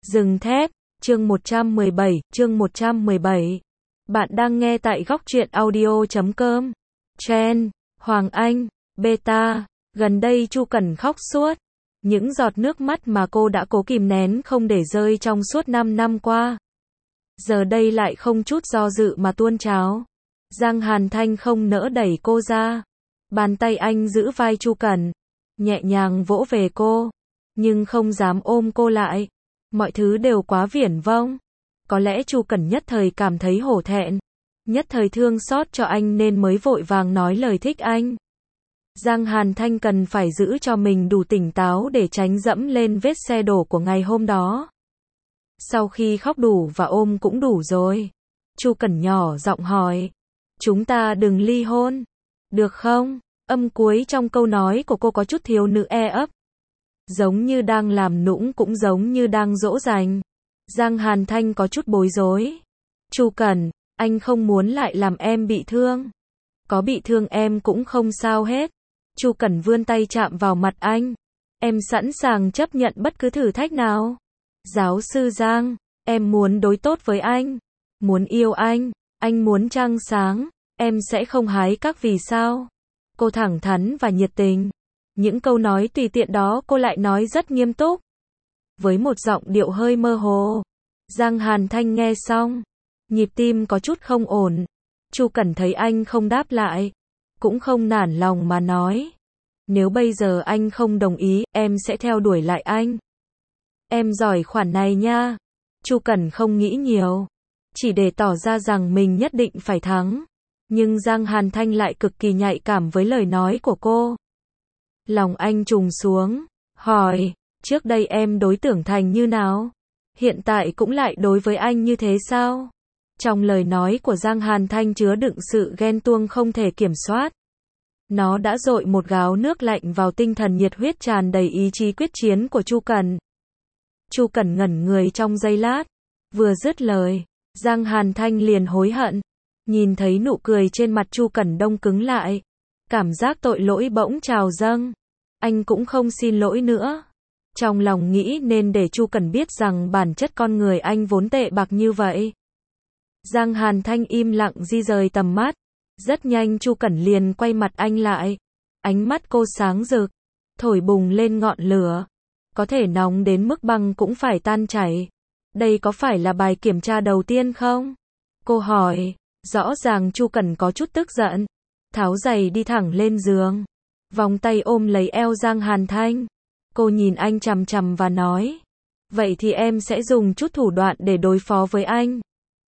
Rừng thép, chương 117. Bạn đang nghe tại góc truyện audio.com. Trend, Hoàng Anh, Beta, gần đây Chu Cẩn khóc suốt. Những giọt nước mắt mà cô đã cố kìm nén không để rơi trong suốt 5 năm qua. Giờ đây lại không chút do dự mà tuôn trào. Giang Hàn Thanh không nỡ đẩy cô ra. Bàn tay anh giữ vai Chu Cẩn, nhẹ nhàng vỗ về cô, nhưng không dám ôm cô lại. Mọi thứ đều quá viển vông. Có lẽ Chu Cẩn nhất thời cảm thấy hổ thẹn, nhất thời thương xót cho anh nên mới vội vàng nói lời thích anh. Giang Hàn Thanh cần phải giữ cho mình đủ tỉnh táo để tránh dẫm lên vết xe đổ của ngày hôm đó. Sau khi khóc đủ và ôm cũng đủ rồi, Chu Cẩn nhỏ giọng hỏi, chúng ta đừng ly hôn, được không? Âm cuối trong câu nói của cô có chút thiếu nữ e ấp, giống như đang làm nũng cũng giống như đang dỗ dành. Giang Hàn Thanh có chút bối rối. Chu Cẩn, anh không muốn lại làm em bị thương. Có bị thương em cũng không sao hết. Chu Cẩn vươn tay chạm vào mặt anh. Em sẵn sàng chấp nhận bất cứ thử thách nào. Giáo sư Giang, em muốn đối tốt với anh, muốn yêu anh muốn trăng sáng, em sẽ không hái các vì sao. Cô thẳng thắn và nhiệt tình. Những câu nói tùy tiện đó cô lại nói rất nghiêm túc, với một giọng điệu hơi mơ hồ. Giang Hàn Thanh nghe xong, nhịp tim có chút không ổn. Chu Cẩn thấy anh không đáp lại, cũng không nản lòng mà nói, nếu bây giờ anh không đồng ý, em sẽ theo đuổi lại anh. Em giỏi khoản này nha. Chu Cẩn không nghĩ nhiều, chỉ để tỏ ra rằng mình nhất định phải thắng. Nhưng Giang Hàn Thanh lại cực kỳ nhạy cảm với lời nói của cô. Lòng anh trùng xuống, hỏi, trước đây em đối Tưởng Thành như nào? Hiện tại cũng lại đối với anh như thế sao? Trong lời nói của Giang Hàn Thanh chứa đựng sự ghen tuông không thể kiểm soát. Nó đã dội một gáo nước lạnh vào tinh thần nhiệt huyết tràn đầy ý chí quyết chiến của Chu Cẩn. Chu Cẩn ngẩn người trong giây lát, vừa dứt lời, Giang Hàn Thanh liền hối hận. Nhìn thấy nụ cười trên mặt Chu Cẩn đông cứng lại, cảm giác tội lỗi bỗng trào dâng. Anh cũng không xin lỗi nữa. Trong lòng nghĩ nên để Chu Cẩn biết rằng bản chất con người anh vốn tệ bạc như vậy. Giang Hàn Thanh im lặng di rời tầm mắt. Rất nhanh Chu Cẩn liền quay mặt anh lại. Ánh mắt cô sáng rực, thổi bùng lên ngọn lửa. Có thể nóng đến mức băng cũng phải tan chảy. Đây có phải là bài kiểm tra đầu tiên không? Cô hỏi. Rõ ràng Chu Cẩn có chút tức giận. Tháo giày đi thẳng lên giường, vòng tay ôm lấy eo Giang Hàn Thanh. Cô nhìn anh chằm chằm và nói, vậy thì em sẽ dùng chút thủ đoạn để đối phó với anh.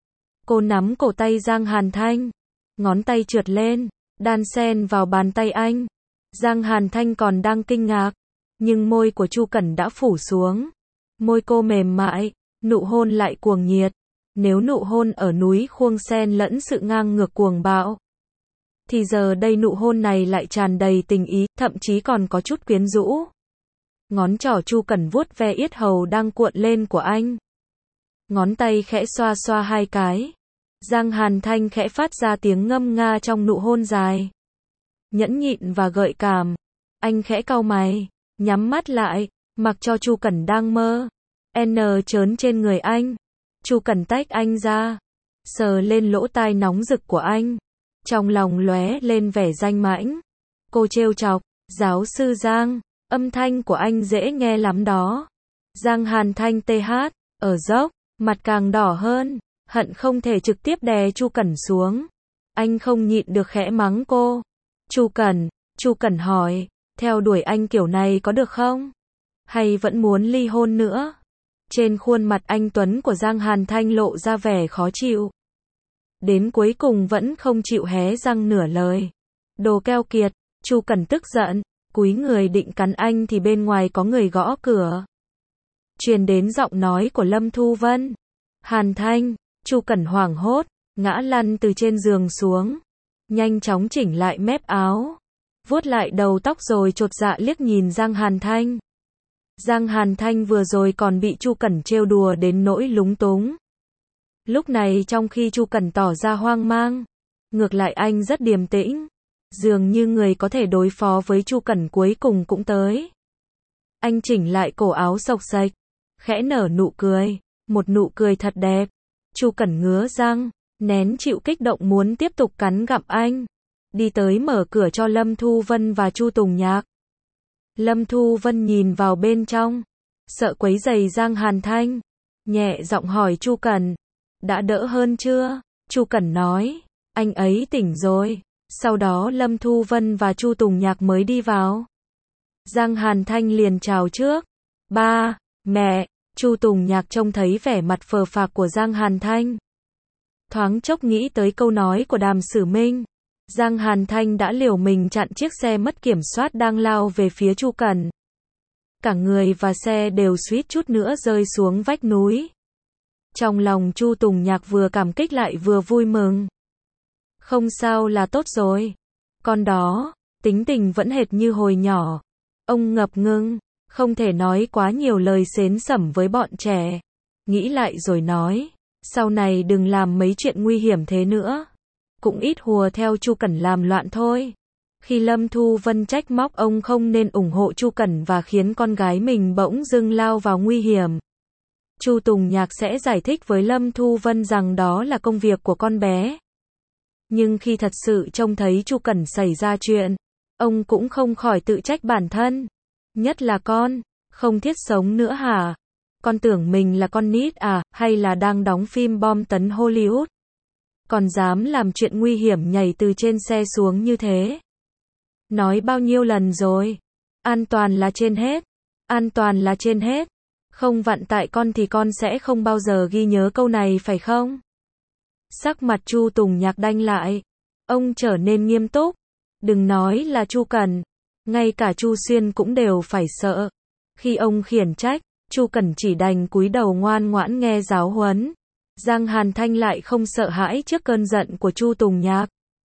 Cô nắm cổ tay Giang Hàn Thanh, ngón tay trượt lên, đan xen vào bàn tay anh. Giang Hàn Thanh còn đang kinh ngạc, nhưng môi của Chu Cẩn đã phủ xuống. Môi cô mềm mại, nụ hôn lại cuồng nhiệt. Nếu nụ hôn ở núi Khuông xen lẫn sự ngang ngược cuồng bạo, thì giờ đây nụ hôn này lại tràn đầy tình ý, thậm chí còn có chút quyến rũ. Ngón trỏ Chu Cẩn vuốt ve yết hầu đang cuộn lên của anh. Ngón tay khẽ xoa xoa hai cái. Giang Hàn Thanh khẽ phát ra tiếng ngâm nga trong nụ hôn dài, nhẫn nhịn và gợi cảm. Anh khẽ cau mày, nhắm mắt lại, mặc cho Chu Cẩn đang mơ trớn trên người anh. Chu Cẩn tách anh ra, sờ lên lỗ tai nóng rực của anh. Trong lòng lóe lên vẻ danh mãnh. Cô trêu chọc, giáo sư Giang, âm thanh của anh dễ nghe lắm đó. Giang Hàn Thanh ở dốc, mặt càng đỏ hơn, hận không thể trực tiếp đè Chu Cẩn xuống. Anh không nhịn được khẽ mắng cô. Chu Cẩn hỏi, theo đuổi anh kiểu này có được không? Hay vẫn muốn ly hôn nữa? Trên khuôn mặt anh tuấn của Giang Hàn Thanh lộ ra vẻ khó chịu. Đến cuối cùng vẫn không chịu hé răng nửa lời. Đồ keo kiệt. Chu Cẩn tức giận, cúi người định cắn anh thì bên ngoài có người gõ cửa. Truyền đến giọng nói của Lâm Thu Vân. Hàn Thanh. Chu Cẩn hoảng hốt, ngã lăn từ trên giường xuống. Nhanh chóng chỉnh lại mép áo, vuốt lại đầu tóc rồi chột dạ liếc nhìn Giang Hàn Thanh. Giang Hàn Thanh vừa rồi còn bị Chu Cẩn trêu đùa đến nỗi lúng túng. Lúc này trong khi Chu Cẩn tỏ ra hoang mang, ngược lại anh rất điềm tĩnh. Dường như người có thể đối phó với Chu Cẩn cuối cùng cũng tới. Anh chỉnh lại cổ áo xộc xệch, khẽ nở nụ cười, một nụ cười thật đẹp. Chu Cẩn ngứa răng, nén chịu kích động muốn tiếp tục cắn gặm anh. Đi tới mở cửa cho Lâm Thu Vân và Chu Tùng Nhạc. Lâm Thu Vân nhìn vào bên trong, sợ quấy rầy Giang Hàn Thanh, nhẹ giọng hỏi Chu Cẩn, đã đỡ hơn chưa? Chu Cẩn nói, anh ấy tỉnh rồi. Sau đó Lâm Thu Vân và Chu Tùng Nhạc mới đi vào. Giang Hàn Thanh liền chào trước, ba, mẹ. Chu Tùng Nhạc trông thấy vẻ mặt phờ phạc của Giang Hàn Thanh, thoáng chốc nghĩ tới câu nói của Đàm Sử Minh. Giang Hàn Thanh đã liều mình chặn chiếc xe mất kiểm soát đang lao về phía Chu Cẩn. Cả người và xe đều suýt chút nữa rơi xuống vách núi. Trong lòng Chu Tùng Nhạc vừa cảm kích lại vừa vui mừng. Không sao là tốt rồi. Con đó, tính tình vẫn hệt như hồi nhỏ. Ông ngập ngừng, không thể nói quá nhiều lời xến xẩm với bọn trẻ. Nghĩ lại rồi nói, sau này đừng làm mấy chuyện nguy hiểm thế nữa. Cũng ít hùa theo Chu Cẩn làm loạn thôi. Khi Lâm Thu Vân trách móc ông không nên ủng hộ Chu Cẩn và khiến con gái mình bỗng dưng lao vào nguy hiểm, Chu Tùng Nhạc sẽ giải thích với Lâm Thu Vân rằng đó là công việc của con bé. Nhưng khi thật sự trông thấy Chu Cẩn xảy ra chuyện, ông cũng không khỏi tự trách bản thân. Nhất là con, không thiết sống nữa hả? Con tưởng mình là con nít à, hay là đang đóng phim bom tấn Hollywood? Còn dám làm chuyện nguy hiểm nhảy từ trên xe xuống như thế. Nói bao nhiêu lần rồi? An toàn là trên hết. An toàn là trên hết. Không vặn tại con thì con sẽ không bao giờ ghi nhớ câu này phải không? Sắc mặt Chu Tùng Nhạc đanh lại. Ông trở nên nghiêm túc. Đừng nói là Chu Cẩn, ngay cả Chu Xuyên cũng đều phải sợ. Khi ông khiển trách, Chu Cẩn chỉ đành cúi đầu ngoan ngoãn nghe giáo huấn. Giang Hàn Thanh lại không sợ hãi trước cơn giận của Chu Tùng Nhạc.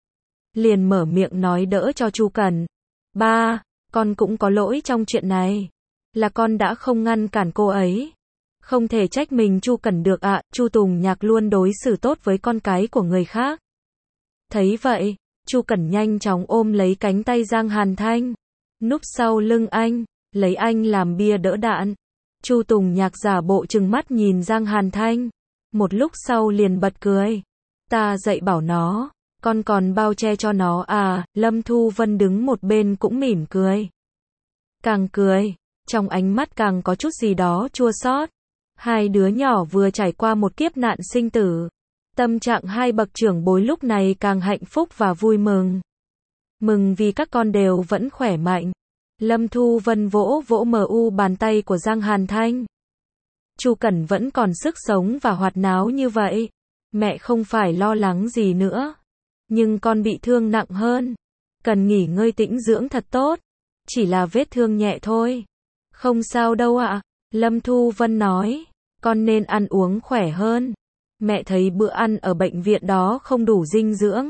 Liền mở miệng nói đỡ cho Chu Cẩn. Ba, con cũng có lỗi trong chuyện này. Là con đã không ngăn cản cô ấy. Không thể trách mình Chu Cẩn được ạ. Chu Tùng Nhạc luôn đối xử tốt với con cái của người khác. Thấy vậy, Chu Cẩn nhanh chóng ôm lấy cánh tay Giang Hàn Thanh, núp sau lưng anh, lấy anh làm bia đỡ đạn. Chu Tùng Nhạc giả bộ trừng mắt nhìn Giang Hàn Thanh, một lúc sau liền bật cười. Ta dạy bảo nó, con còn bao che cho nó à? Lâm Thu Vân đứng một bên cũng mỉm cười. Càng cười, trong ánh mắt càng có chút gì đó chua xót. Hai đứa nhỏ vừa trải qua một kiếp nạn sinh tử. Tâm trạng hai bậc trưởng bối lúc này càng hạnh phúc và vui mừng. Mừng vì các con đều vẫn khỏe mạnh. Lâm Thu Vân vỗ vỗ bàn tay của Giang Hàn Thanh. Chu Cẩn vẫn còn sức sống và hoạt náo như vậy. Mẹ không phải lo lắng gì nữa. Nhưng con bị thương nặng hơn. Cần nghỉ ngơi tĩnh dưỡng thật tốt. Chỉ là vết thương nhẹ thôi. Không sao đâu ạ. Lâm Thu Vân nói. Con nên ăn uống khỏe hơn. Mẹ thấy bữa ăn ở bệnh viện đó không đủ dinh dưỡng.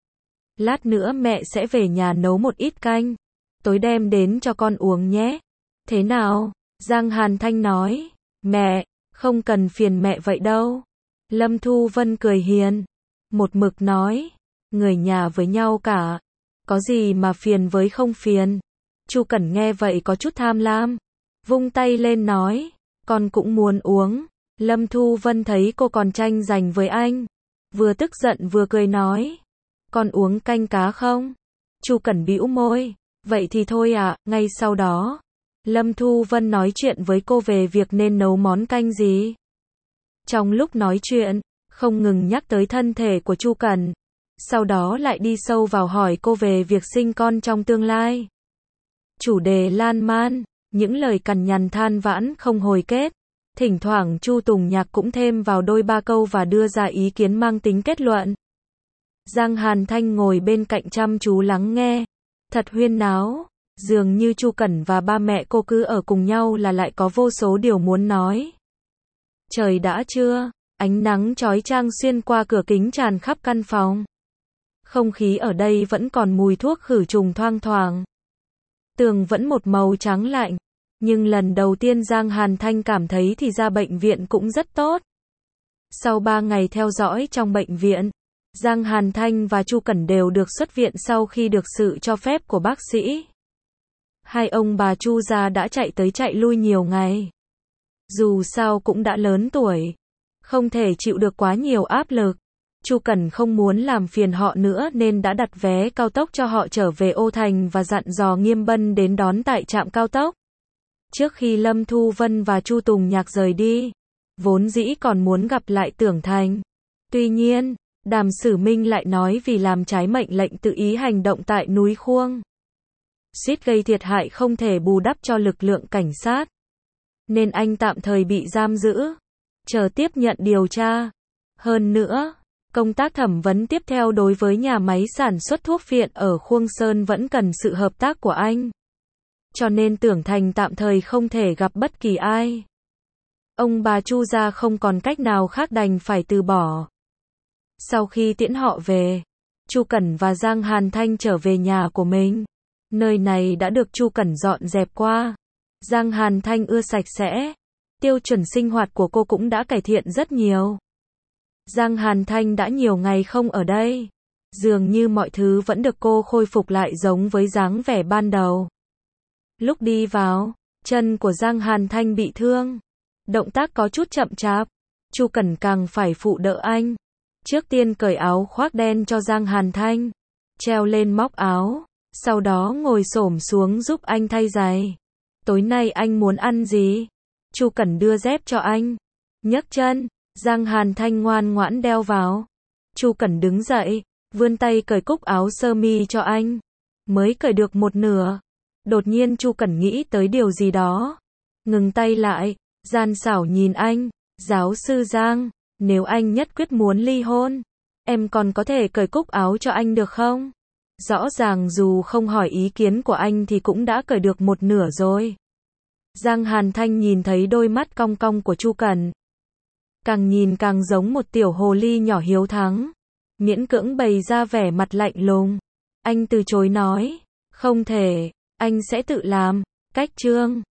Lát nữa mẹ sẽ về nhà nấu một ít canh. Tối đem đến cho con uống nhé. Thế nào? Giang Hàn Thanh nói. Mẹ, không cần phiền mẹ vậy đâu. Lâm Thu Vân cười hiền. Một mực nói. Người nhà với nhau cả. Có gì mà phiền với không phiền. Chu Cẩn nghe vậy có chút tham lam. Vung tay lên nói. Con cũng muốn uống. Lâm Thu Vân thấy cô còn tranh giành với anh. Vừa tức giận vừa cười nói. Con uống canh cá không? Chu Cẩn bĩu môi. Vậy thì thôi ạ. Ngay sau đó, Lâm Thu Vân nói chuyện với cô về việc nên nấu món canh gì. Trong lúc nói chuyện, không ngừng nhắc tới thân thể của Chu Cẩn. Sau đó lại đi sâu vào hỏi cô về việc sinh con trong tương lai. Chủ đề lan man, những lời cằn nhằn than vãn không hồi kết. Thỉnh thoảng Chu Tùng Nhạc cũng thêm vào đôi ba câu và đưa ra ý kiến mang tính kết luận. Giang Hàn Thanh ngồi bên cạnh chăm chú lắng nghe. Thật huyên náo, dường như Chu Cẩn và ba mẹ cô cứ ở cùng nhau là lại có vô số điều muốn nói. Trời đã trưa, ánh nắng chói chang xuyên qua cửa kính tràn khắp căn phòng. Không khí ở đây vẫn còn mùi thuốc khử trùng thoang thoảng. Tường vẫn một màu trắng lạnh. Nhưng lần đầu tiên Giang Hàn Thanh cảm thấy thì ra bệnh viện cũng rất tốt. Sau 3 ngày theo dõi trong bệnh viện, Giang Hàn Thanh và Chu Cẩn đều được xuất viện sau khi được sự cho phép của bác sĩ. Hai ông bà Chu gia đã chạy tới chạy lui nhiều ngày. Dù sao cũng đã lớn tuổi, không thể chịu được quá nhiều áp lực. Chu Cẩn không muốn làm phiền họ nữa nên đã đặt vé cao tốc cho họ trở về Ô Thành và dặn dò Nghiêm Bân đến đón tại trạm cao tốc. Trước khi Lâm Thu Vân và Chu Tùng Nhạc rời đi, vốn dĩ còn muốn gặp lại Tưởng Thành. Tuy nhiên, Đàm Sử Minh lại nói vì làm trái mệnh lệnh tự ý hành động tại núi Khuông, suýt gây thiệt hại không thể bù đắp cho lực lượng cảnh sát, nên anh tạm thời bị giam giữ, chờ tiếp nhận điều tra. Hơn nữa, công tác thẩm vấn tiếp theo đối với nhà máy sản xuất thuốc phiện ở Khuông Sơn vẫn cần sự hợp tác của anh. Cho nên Tưởng Thành tạm thời không thể gặp bất kỳ ai. Ông bà Chu gia không còn cách nào khác đành phải từ bỏ. Sau khi tiễn họ về, Chu Cẩn và Giang Hàn Thanh trở về nhà của mình. Nơi này đã được Chu Cẩn dọn dẹp qua. Giang Hàn Thanh ưa sạch sẽ. Tiêu chuẩn sinh hoạt của cô cũng đã cải thiện rất nhiều. Giang Hàn Thanh đã nhiều ngày không ở đây. Dường như mọi thứ vẫn được cô khôi phục lại giống với dáng vẻ ban đầu. Lúc đi vào, chân của Giang Hàn Thanh bị thương. Động tác có chút chậm chạp. Chu Cẩn càng phải phụ đỡ anh. Trước tiên cởi áo khoác đen cho Giang Hàn Thanh, treo lên móc áo, sau đó ngồi xổm xuống giúp anh thay giày. Tối nay anh muốn ăn gì? Chu Cẩn đưa dép cho anh. Nhấc chân, Giang Hàn Thanh ngoan ngoãn đeo vào. Chu Cẩn đứng dậy, vươn tay cởi cúc áo sơ mi cho anh. Mới cởi được một nửa, đột nhiên Chu Cẩn nghĩ tới điều gì đó. Ngừng tay lại, gian xảo nhìn anh, giáo sư Giang, nếu anh nhất quyết muốn ly hôn, em còn có thể cởi cúc áo cho anh được không? Rõ ràng dù không hỏi ý kiến của anh thì cũng đã cởi được một nửa rồi. Giang Hàn Thanh nhìn thấy đôi mắt cong cong của Chu Cẩn. Càng nhìn càng giống một tiểu hồ ly nhỏ hiếu thắng. Miễn cưỡng bày ra vẻ mặt lạnh lùng. Anh từ chối nói, không thể, anh sẽ tự làm. Cách chương